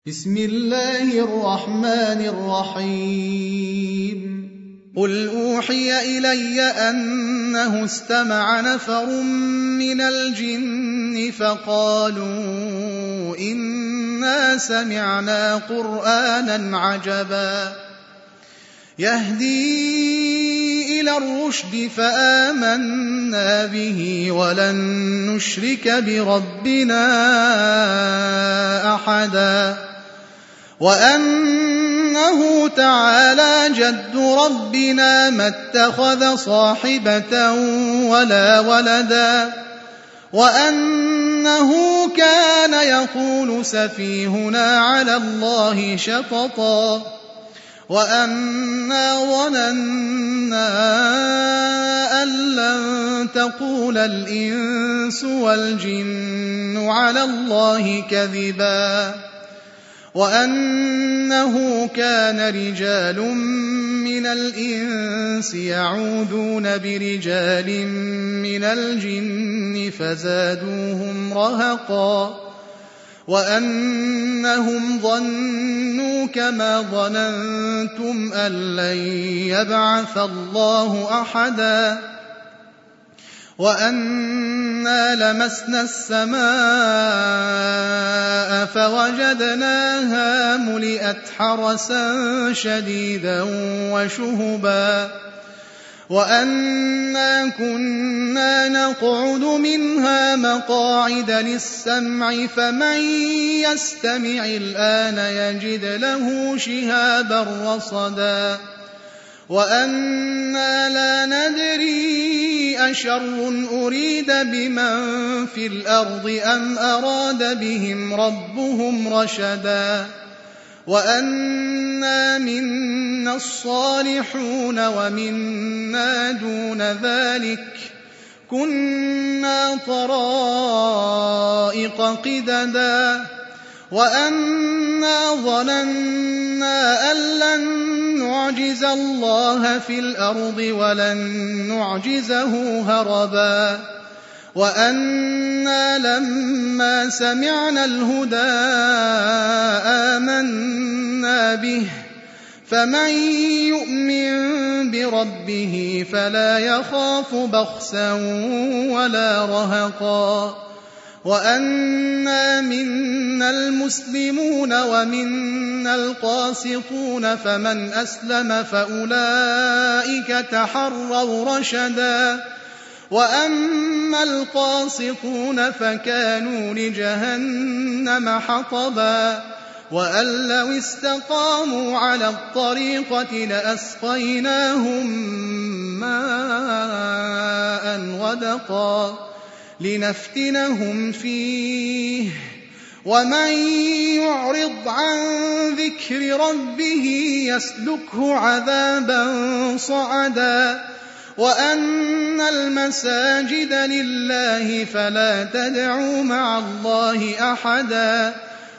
بسم الله الرحمن الرحيم قل أوحي إلي أنه استمع نفر من الجن فقالوا إنا سمعنا قرآنا عجبا يهدي إلى الرشد فآمنا به ولن نشرك بربنا أحدا وأنه تعالى جد ربنا ما اتخذ صاحبة ولا ولدا وأنه كان يقول سفيهنا على الله شططا وأنا ظننا أن لن تقول الإنس والجن على الله كذبا وأنه كان رجال من الإنس يعوذون برجال من الجن فزادوهم رهقا وأنهم ظنوا كما ظننتم أن لن يبعث الله أحدا وأنا لمسنا السماء فوجدناها ملئت حرسا شديدا وشهبا وأنا كنا نقعد منها مقاعد للسمع فمن يستمع الآن يجد له شهابا رصدا وأنا لا ندري أشر أريد بمن في الأرض أم أراد بهم ربهم رشدا وأنا منا الصالحون ومنا دون ذلك كنا طرائق قددا وأنا ظننا أن لن نعجز الله في الأرض ولن نعجزه هربا وأنا لما سمعنا الهدى آمنا به فمن يؤمن بربه فلا يخاف بخسا ولا رهقا وأنا منا المسلمون ومنا القاسطون فمن أسلم فأولئك تحروا رشدا وأما القاسطون فكانوا لجهنم حطبا وأن لو استقاموا على الطريقة لأسقيناهم ماء غدقا لنفتنهم فيه ومن يعرض عن ذكر ربه يسلكه عذابا صعدا وأن المساجد لله فلا تدعوا مع الله أحدا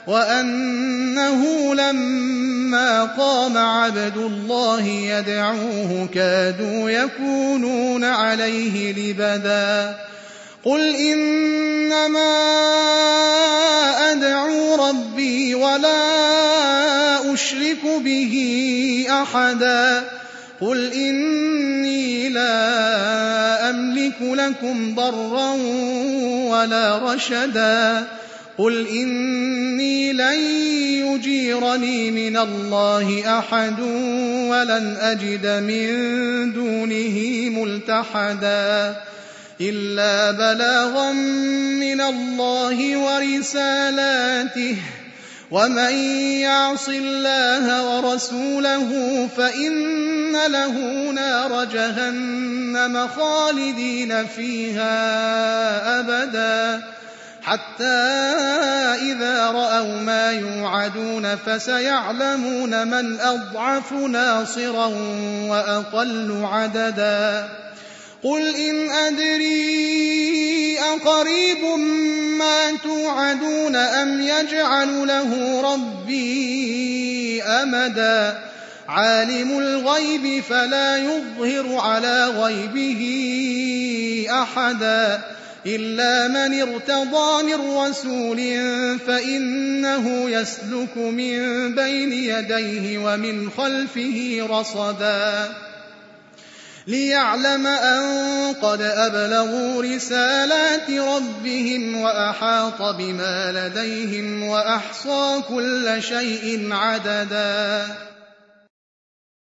وأنه لما قام عبد الله يدعوه كادوا يكونون عليه لبدا قل إنما أدعو ربي ولا أشرك به أحدا قل إني لا أملك لكم ضرا ولا رشدا قل إني لن يجيرني من الله أحد ولن أجد من دونه ملتحدا إلا بلاغا من الله ورسالاته ومن يعص الله ورسوله فإن له نار جهنم خالدين فيها أبدا حتى إذا رأوا ما يوعدون فسيعلمون من أضعف ناصرا وأقل عددا قل إن أدري أقريب ما توعدون أم يجعل له ربي أمدا عالم الغيب فلا يظهر على غيبه أحدا إلا من ارتضى من رسول فإنه يسلك من بين يديه ومن خلفه رصدا ليعلم أن قد أبلغوا رسالات ربهم وأحاط بما لديهم وأحصى كل شيء عددا